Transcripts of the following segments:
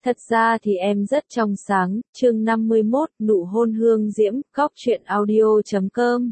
Thật ra thì em rất trong sáng, chương 51, nụ hôn hương diễm, góc truyện audio.com.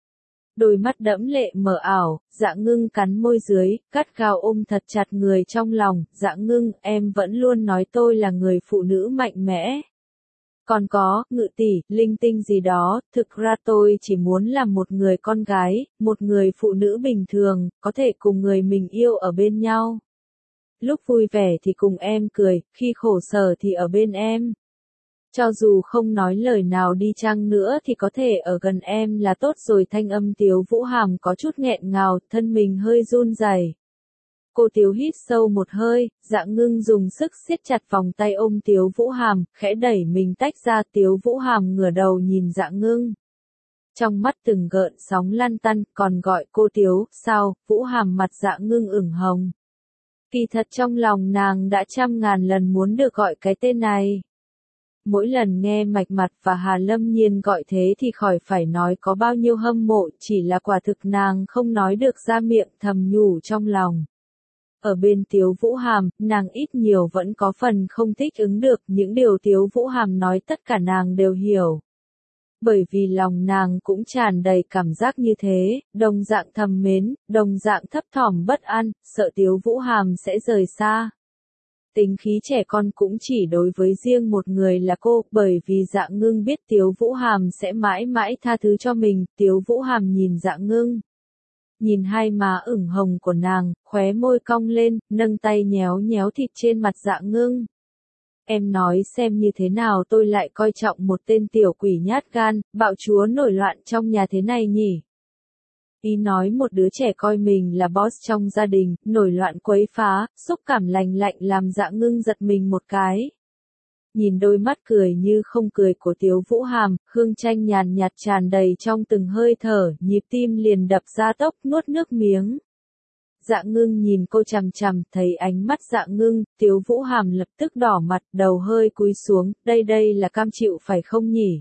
Đôi mắt đẫm lệ mờ ảo, Dạ Ngưng cắn môi dưới, gắt gao ôm thật chặt người trong lòng. Dạ Ngưng, em vẫn luôn nói tôi là người phụ nữ mạnh mẽ. Còn có, Ngự tỷ, linh tinh gì đó, thực ra tôi chỉ muốn làm một người con gái, một người phụ nữ bình thường, có thể cùng người mình yêu ở bên nhau. Lúc vui vẻ thì cùng em cười, khi khổ sở thì ở bên em. Cho dù không nói lời nào đi chăng nữa thì có thể ở gần em là tốt rồi. Thanh âm Tiếu Vũ Hàm có chút nghẹn ngào, thân mình hơi run rẩy. Cô Tiếu hít sâu một hơi, Dạ Ngưng dùng sức siết chặt vòng tay ôm Tiếu Vũ Hàm, khẽ đẩy mình tách ra. Tiếu Vũ Hàm ngửa đầu nhìn Dạ Ngưng. Trong mắt từng gợn sóng lăn tăn, còn gọi cô Tiếu, sao? Vũ Hàm mặt Dạ Ngưng ửng hồng. Kỳ thật trong lòng nàng đã trăm ngàn lần muốn được gọi cái tên này. Mỗi lần nghe Mạch Mặt và Hà Lâm Nhiên gọi thế thì khỏi phải nói có bao nhiêu hâm mộ, chỉ là quả thực nàng không nói được ra miệng, thầm nhủ trong lòng. Ở bên Tiếu Vũ Hàm, nàng ít nhiều vẫn có phần không thích ứng được, những điều Tiếu Vũ Hàm nói tất cả nàng đều hiểu. Bởi vì lòng nàng cũng tràn đầy cảm giác như thế, đồng dạng thầm mến, đồng dạng thấp thỏm bất an, sợ Tiếu Vũ Hàm sẽ rời xa. Tính khí trẻ con cũng chỉ đối với riêng một người là cô, bởi vì Dạ Ngưng biết Tiếu Vũ Hàm sẽ mãi mãi tha thứ cho mình. Tiếu Vũ Hàm nhìn Dạ Ngưng. Nhìn hai má ửng hồng của nàng, khóe môi cong lên, nâng tay nhéo nhéo thịt trên mặt Dạ Ngưng. Em nói xem như thế nào tôi lại coi trọng một tên tiểu quỷ nhát gan, bạo chúa nổi loạn trong nhà thế này nhỉ? Ý nói một đứa trẻ coi mình là boss trong gia đình, nổi loạn quấy phá, xúc cảm lành lạnh làm Dạ Ngưng giật mình một cái. Nhìn đôi mắt cười như không cười của Tiếu Vũ Hàm, hương chanh nhàn nhạt tràn đầy trong từng hơi thở, nhịp tim liền đập ra tốc, nuốt nước miếng. Dạ Ngưng nhìn cô chằm chằm, thấy ánh mắt Dạ Ngưng, Tiếu Vũ Hàm lập tức đỏ mặt, đầu hơi cúi xuống, đây là cam chịu phải không nhỉ?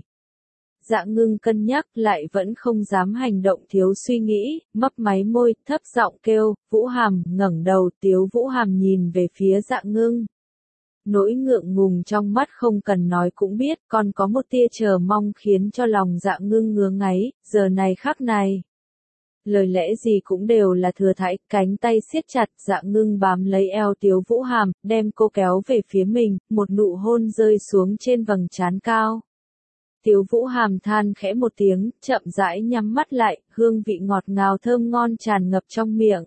Dạ Ngưng cân nhắc lại vẫn không dám hành động thiếu suy nghĩ, mấp máy môi, thấp giọng kêu, Vũ Hàm, ngẩng đầu. Tiếu Vũ Hàm nhìn về phía Dạ Ngưng. Nỗi ngượng ngùng trong mắt không cần nói cũng biết, còn có một tia chờ mong khiến cho lòng Dạ Ngưng ngứa ngáy, giờ này khắc này. Lời lẽ gì cũng đều là thừa thãi, cánh tay siết chặt. Dạ Ngưng bám lấy eo Tiếu Vũ Hàm, đem cô kéo về phía mình, một nụ hôn rơi xuống trên vầng trán cao. Tiếu Vũ Hàm than khẽ một tiếng, chậm rãi nhắm mắt lại, hương vị ngọt ngào thơm ngon tràn ngập trong miệng.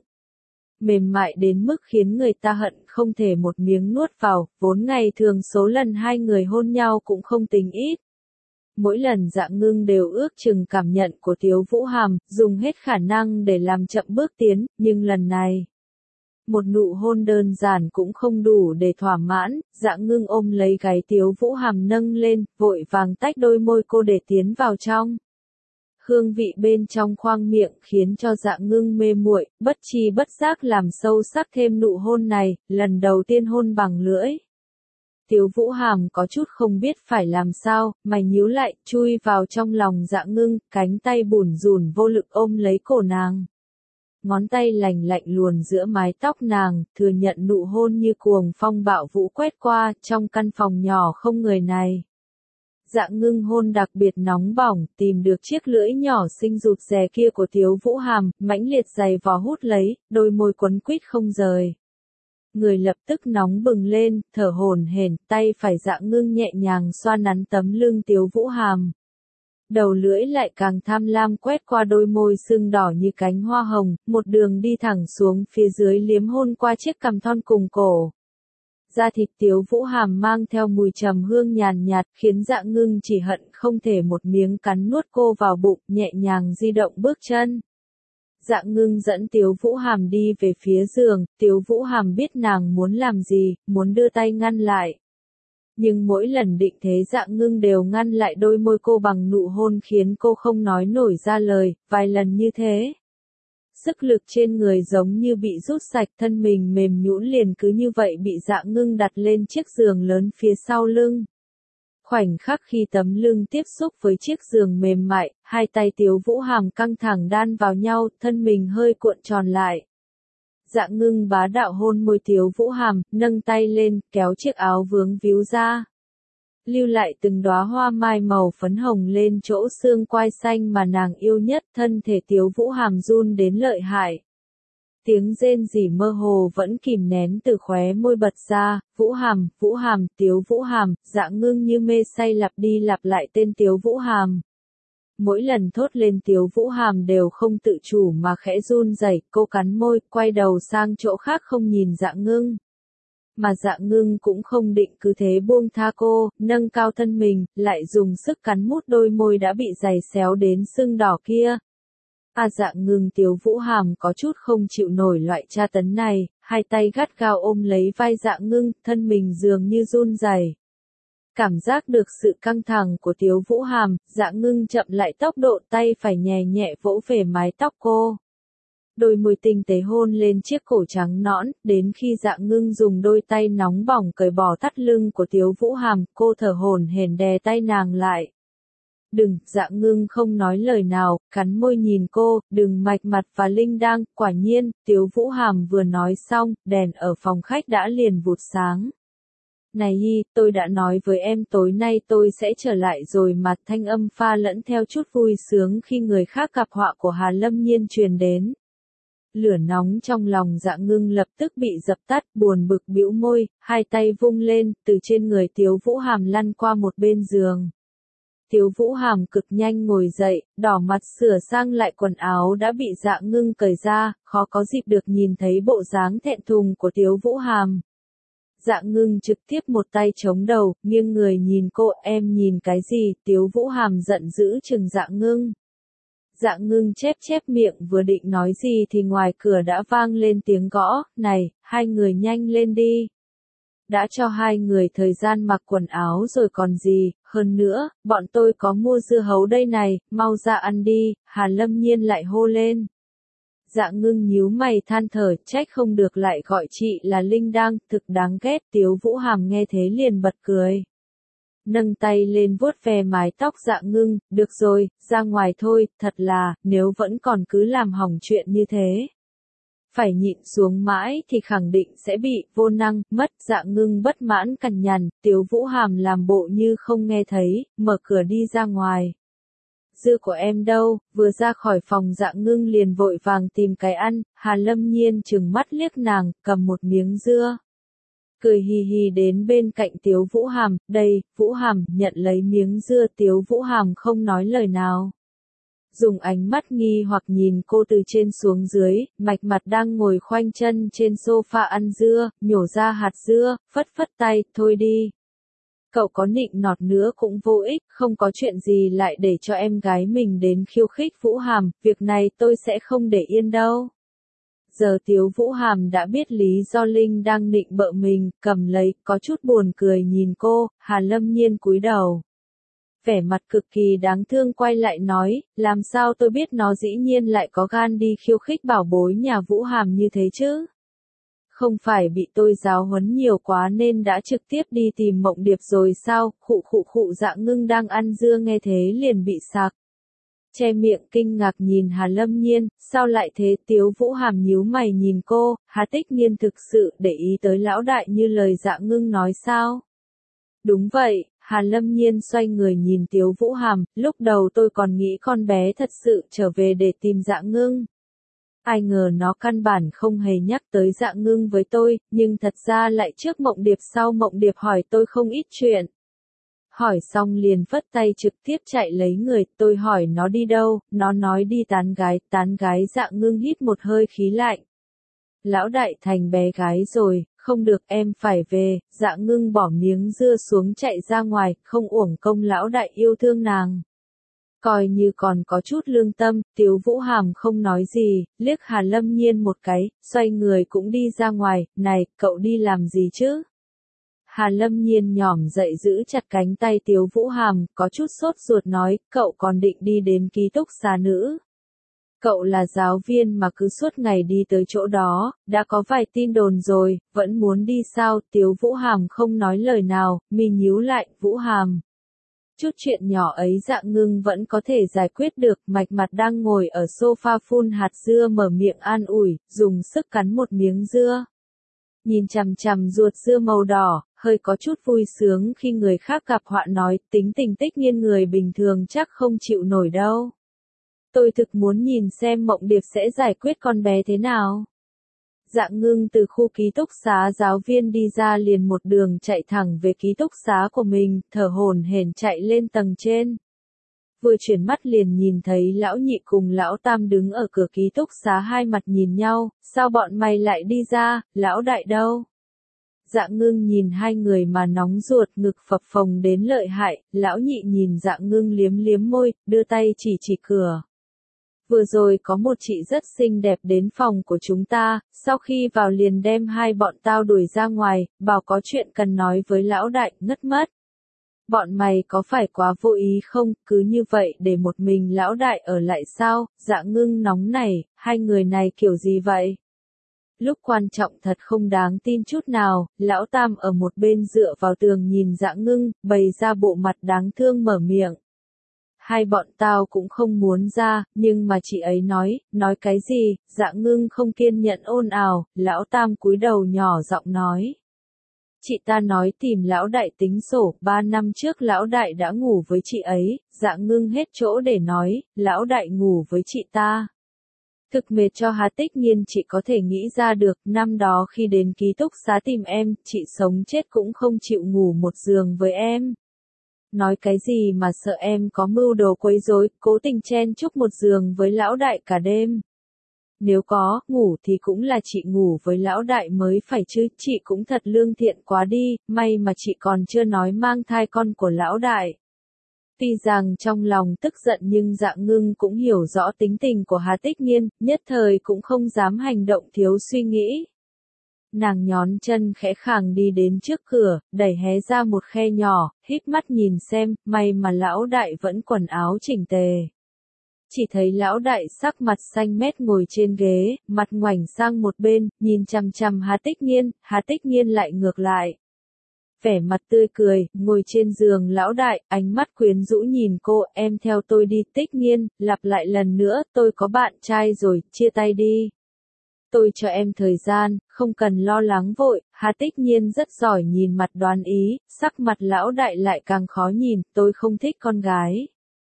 Mềm mại đến mức khiến người ta hận không thể một miếng nuốt vào, vốn ngày thường số lần hai người hôn nhau cũng không tính ít. Mỗi lần Dạ Ngưng đều ước chừng cảm nhận của Tiếu Vũ Hàm, dùng hết khả năng để làm chậm bước tiến, nhưng lần này, một nụ hôn đơn giản cũng không đủ để thỏa mãn. Dạ Ngưng ôm lấy gáy Tiếu Vũ Hàm nâng lên, vội vàng tách đôi môi cô để tiến vào trong. Hương vị bên trong khoang miệng khiến cho Dạ Ngưng mê muội, bất tri bất giác làm sâu sắc thêm nụ hôn này, lần đầu tiên hôn bằng lưỡi. Tiếu Vũ Hàm có chút không biết phải làm sao, mày nhíu lại, chui vào trong lòng Dạ Ngưng, cánh tay bủn rủn vô lực ôm lấy cổ nàng. Ngón tay lành lạnh luồn giữa mái tóc nàng, thừa nhận nụ hôn như cuồng phong bạo vũ quét qua, trong căn phòng nhỏ không người này. Dạ Ngưng hôn đặc biệt nóng bỏng, tìm được chiếc lưỡi nhỏ xinh rụt rè kia của Tiếu Vũ Hàm, mãnh liệt giày vò hút lấy, đôi môi quấn quýt không rời. Người lập tức nóng bừng lên, thở hổn hển, tay phải Dạ Ngưng nhẹ nhàng xoa nắn tấm lưng Tiếu Vũ Hàm. Đầu lưỡi lại càng tham lam quét qua đôi môi sưng đỏ như cánh hoa hồng, một đường đi thẳng xuống phía dưới liếm hôn qua chiếc cằm thon cùng cổ. Da thịt Tiếu Vũ Hàm mang theo mùi trầm hương nhàn nhạt, khiến Dạ Ngưng chỉ hận không thể một miếng cắn nuốt cô vào bụng, nhẹ nhàng di động bước chân. Dạ Ngưng dẫn Tiếu Vũ Hàm đi về phía giường, Tiếu Vũ Hàm biết nàng muốn làm gì, muốn đưa tay ngăn lại. Nhưng mỗi lần định thế Dạ Ngưng đều ngăn lại đôi môi cô bằng nụ hôn khiến cô không nói nổi ra lời, vài lần như thế. Sức lực trên người giống như bị rút sạch, thân mình mềm nhũn liền cứ như vậy bị Dạ Ngưng đặt lên chiếc giường lớn phía sau lưng. Khoảnh khắc khi tấm lưng tiếp xúc với chiếc giường mềm mại, hai tay Tiếu Vũ Hàm căng thẳng đan vào nhau, thân mình hơi cuộn tròn lại. Dạ Ngưng bá đạo hôn môi Tiếu Vũ Hàm, nâng tay lên, kéo chiếc áo vướng víu ra. Lưu lại từng đóa hoa mai màu phấn hồng lên chỗ xương quai xanh mà nàng yêu nhất, thân thể Tiếu Vũ Hàm run đến lợi hại. Tiếng rên rỉ mơ hồ vẫn kìm nén từ khóe môi bật ra, Vũ Hàm, Tiếu Vũ Hàm, Dạ Ngưng như mê say lặp đi lặp lại tên Tiếu Vũ Hàm. Mỗi lần thốt lên Tiếu Vũ Hàm đều không tự chủ mà khẽ run rẩy, cô cắn môi, quay đầu sang chỗ khác không nhìn Dạ Ngưng. Mà Dạ Ngưng cũng không định cứ thế buông tha cô, nâng cao thân mình, lại dùng sức cắn mút đôi môi đã bị giày xéo đến sưng đỏ kia. Dạ Ngưng Tiếu Vũ Hàm có chút không chịu nổi loại tra tấn này, hai tay gắt gao ôm lấy vai Dạ Ngưng, thân mình dường như run rẩy. Cảm giác được sự căng thẳng của Tiếu Vũ Hàm, Dạ Ngưng chậm lại tốc độ, tay phải nhẹ nhẹ vỗ về mái tóc cô. Đôi môi tinh tế hôn lên chiếc cổ trắng nõn, đến khi Dạ Ngưng dùng đôi tay nóng bỏng cởi bỏ thắt lưng của Tiếu Vũ Hàm, cô thở hổn hển đè tay nàng lại. Đừng, Dạ Ngưng không nói lời nào, cắn môi nhìn cô, đừng mạch mặt và linh đang, quả nhiên, Tiếu Vũ Hàm vừa nói xong, đèn ở phòng khách đã liền vụt sáng. Này Nhi, tôi đã nói với em tối nay tôi sẽ trở lại rồi mà, thanh âm pha lẫn theo chút vui sướng khi người khác gặp họa của Hà Lâm Nhiên truyền đến. Lửa nóng trong lòng Dạ Ngưng lập tức bị dập tắt, buồn bực bĩu môi, hai tay vung lên, từ trên người Tiếu Vũ Hàm lăn qua một bên giường. Tiếu Vũ Hàm cực nhanh ngồi dậy, đỏ mặt sửa sang lại quần áo đã bị Dạ Ngưng cởi ra, khó có dịp được nhìn thấy bộ dáng thẹn thùng của Tiếu Vũ Hàm. Dạ Ngưng trực tiếp một tay chống đầu, nghiêng người nhìn cô, em nhìn cái gì, Tiếu Vũ Hàm giận dữ chừng Dạ Ngưng. Dạ Ngưng chép chép miệng vừa định nói gì thì ngoài cửa đã vang lên tiếng gõ, này, hai người nhanh lên đi. Đã cho hai người thời gian mặc quần áo rồi còn gì, hơn nữa, bọn tôi có mua dưa hấu đây này, mau ra ăn đi, Hà Lâm Nhiên lại hô lên. Dạ Ngưng nhíu mày than thở, trách không được lại gọi chị là Linh Đang, thực đáng ghét. Tiếu Vũ Hàm nghe thế liền bật cười. Nâng tay lên vuốt ve mái tóc Dạ Ngưng, được rồi, ra ngoài thôi, thật là, nếu vẫn còn cứ làm hỏng chuyện như thế. Phải nhịn xuống mãi thì khẳng định sẽ bị vô năng, mất. Dạ Ngưng bất mãn cằn nhằn, Tiếu Vũ Hàm làm bộ như không nghe thấy, mở cửa đi ra ngoài. Dưa của em đâu, vừa ra khỏi phòng Dạ Ngưng liền vội vàng tìm cái ăn, Hà Lâm Nhiên trừng mắt liếc nàng, cầm một miếng dưa. Cười hì hì đến bên cạnh Tiếu Vũ Hàm, đây, Vũ Hàm, nhận lấy miếng dưa. Tiếu Vũ Hàm không nói lời nào. Dùng ánh mắt nghi hoặc nhìn cô từ trên xuống dưới, mạch mặt đang ngồi khoanh chân trên sofa ăn dưa, nhổ ra hạt dưa, phất phất tay, thôi đi. Cậu có nịnh nọt nữa cũng vô ích, không có chuyện gì lại để cho em gái mình đến khiêu khích Vũ Hàm, việc này tôi sẽ không để yên đâu. Giờ Tiếu Vũ Hàm đã biết lý do Linh đang nịnh bợ mình, cầm lấy, có chút buồn cười nhìn cô, Hà Lâm Nhiên cúi đầu. Vẻ mặt cực kỳ đáng thương quay lại nói, làm sao tôi biết nó dĩ nhiên lại có gan đi khiêu khích bảo bối nhà Vũ Hàm như thế chứ? Không phải bị tôi giáo huấn nhiều quá nên đã trực tiếp đi tìm Mộng Điệp rồi sao? Khụ Dạ Ngưng đang ăn dưa nghe thế liền bị sặc. Che miệng kinh ngạc nhìn Hà Lâm Nhiên, sao lại thế? Tiếu Vũ Hàm nhíu mày nhìn cô, Hà Tích Nhiên thực sự để ý tới lão đại như lời Dạ Ngưng nói sao? Đúng vậy, Hà Lâm Nhiên xoay người nhìn Tiếu Vũ Hàm, lúc đầu tôi còn nghĩ con bé thật sự trở về để tìm Dạ Ngưng. Ai ngờ nó căn bản không hề nhắc tới Dạ Ngưng với tôi, nhưng thật ra lại trước Mộng Điệp sau Mộng Điệp hỏi tôi không ít chuyện. Hỏi xong liền phất tay trực tiếp chạy lấy người, tôi hỏi nó đi đâu, nó nói đi tán gái. Dạ Ngưng hít một hơi khí lạnh. Lão đại thành bé gái rồi, không được em phải về. Dạ Ngưng bỏ miếng dưa xuống chạy ra ngoài, không uổng công lão đại yêu thương nàng. Coi như còn có chút lương tâm, Tiếu Vũ Hàm không nói gì, liếc Hà Lâm Nhiên một cái, xoay người cũng đi ra ngoài, này, cậu đi làm gì chứ? Hà Lâm Nhiên nhỏm dậy giữ chặt cánh tay Tiếu Vũ Hàm, có chút sốt ruột nói, cậu còn định đi đến ký túc xá nữ. Cậu là giáo viên mà cứ suốt ngày đi tới chỗ đó, đã có vài tin đồn rồi, vẫn muốn đi sao? Tiếu Vũ Hàm không nói lời nào, mi nhíu lại, Vũ Hàm. Chút chuyện nhỏ ấy Dạ Ngưng vẫn có thể giải quyết được, Mạch Mặt đang ngồi ở sofa phun hạt dưa mở miệng an ủi, dùng sức cắn một miếng dưa. Nhìn chằm chằm ruột dưa màu đỏ, hơi có chút vui sướng khi người khác gặp họa nói, tính tình Tích Nghiên người bình thường chắc không chịu nổi đâu. Tôi thực muốn nhìn xem Mộng Điệp sẽ giải quyết con bé thế nào. Dạ Ngưng từ khu ký túc xá giáo viên đi ra liền một đường chạy thẳng về ký túc xá của mình, thở hổn hển chạy lên tầng trên. Vừa chuyển mắt liền nhìn thấy lão nhị cùng lão tam đứng ở cửa ký túc xá hai mặt nhìn nhau, sao bọn mày lại đi ra, lão đại đâu? Dạ Ngưng nhìn hai người mà nóng ruột, ngực phập phồng đến lợi hại, lão nhị nhìn Dạ Ngưng liếm liếm môi, đưa tay chỉ cửa. Vừa rồi có một chị rất xinh đẹp đến phòng của chúng ta, sau khi vào liền đem hai bọn tao đuổi ra ngoài, bảo có chuyện cần nói với lão đại, ngất mất. Bọn mày có phải quá vô ý không, cứ như vậy để một mình lão đại ở lại sao? Dạ Ngưng nóng nảy, hai người này kiểu gì vậy? Lúc quan trọng thật không đáng tin chút nào, lão tam ở một bên dựa vào tường nhìn Dạ Ngưng, bày ra bộ mặt đáng thương mở miệng. Hai bọn tao cũng không muốn ra, nhưng mà chị ấy nói cái gì? Dạ Ngưng không kiên nhẫn ồn ào, lão tam cúi đầu nhỏ giọng nói. Chị ta nói tìm lão đại tính sổ, 3 năm trước lão đại đã ngủ với chị ấy. Dạ Ngưng hết chỗ để nói, lão đại ngủ với chị ta. Thực mệt cho Hà Tích Nghiên, chị có thể nghĩ ra được, năm đó khi đến ký túc xá tìm em, chị sống chết cũng không chịu ngủ một giường với em. Nói cái gì mà sợ em có mưu đồ quấy rối, cố tình chen chúc một giường với lão đại cả đêm. Nếu có, ngủ thì cũng là chị ngủ với lão đại mới phải chứ, chị cũng thật lương thiện quá đi, may mà chị còn chưa nói mang thai con của lão đại. Tuy rằng trong lòng tức giận nhưng Dạ Ngưng cũng hiểu rõ tính tình của Hà Tích Nghiên, nhất thời cũng không dám hành động thiếu suy nghĩ. Nàng nhón chân khẽ khàng đi đến trước cửa, đẩy hé ra một khe nhỏ, híp mắt nhìn xem, may mà lão đại vẫn quần áo chỉnh tề. Chỉ thấy lão đại sắc mặt xanh mét ngồi trên ghế, mặt ngoảnh sang một bên, nhìn chằm chằm Hà Tích Nghiên lại ngược lại. Vẻ mặt tươi cười, ngồi trên giường lão đại, ánh mắt quyến rũ nhìn cô, em theo tôi đi. Tích Nghiên, lặp lại lần nữa, tôi có bạn trai rồi, chia tay đi. Tôi cho em thời gian, không cần lo lắng vội. Hà Tích Nghiên rất giỏi nhìn mặt đoán ý, sắc mặt lão đại lại càng khó nhìn, tôi không thích con gái.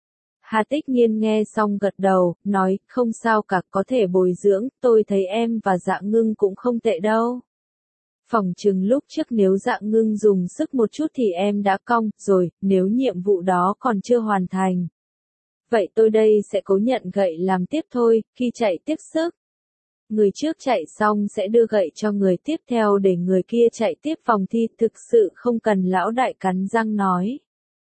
Hà Tích Nghiên nghe xong gật đầu, nói, không sao cả, có thể bồi dưỡng, tôi thấy em và Dạ Ngưng cũng không tệ đâu. Phỏng chừng lúc trước nếu Dạ Ngưng dùng sức một chút thì em đã cong rồi, nếu nhiệm vụ đó còn chưa hoàn thành. Vậy tôi đây sẽ cố nhận gậy làm tiếp thôi, khi chạy tiếp sức. Người trước chạy xong sẽ đưa gậy cho người tiếp theo để người kia chạy tiếp vòng thi, thực sự không cần, lão đại cắn răng nói.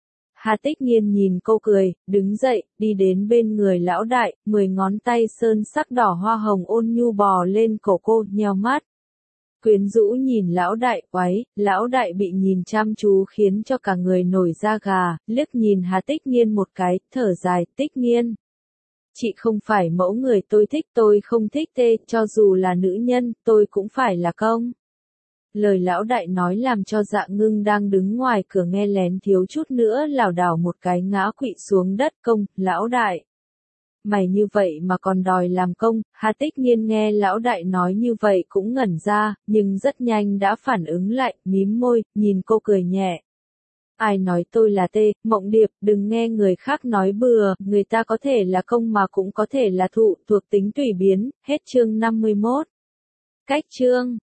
Hà Tích Nghiên nhìn cô cười, đứng dậy, đi đến bên người lão đại, 10 ngón tay sơn sắc đỏ hoa hồng ôn nhu bò lên cổ cô, nheo mắt. Quyến rũ nhìn lão đại quái, lão đại bị nhìn chăm chú khiến cho cả người nổi da gà, liếc nhìn Hà Tích Nghiên một cái, thở dài, Tích Nghiên. Chị không phải mẫu người tôi thích, tôi không thích tê, cho dù là nữ nhân, tôi cũng phải là công. Lời lão đại nói làm cho Dạ Ngưng đang đứng ngoài cửa nghe lén thiếu chút nữa lảo đảo một cái ngã quỵ xuống đất. Công, lão đại. Mày như vậy mà còn đòi làm công? Hà Tích Nghiên nghe lão đại nói như vậy cũng ngẩn ra, nhưng rất nhanh đã phản ứng lại, mím môi, nhìn cô cười nhẹ. Ai nói tôi là tê, Mộng Điệp, đừng nghe người khác nói bừa, người ta có thể là công mà cũng có thể là thụ, thuộc tính tùy biến. Hết chương 51. Cách chương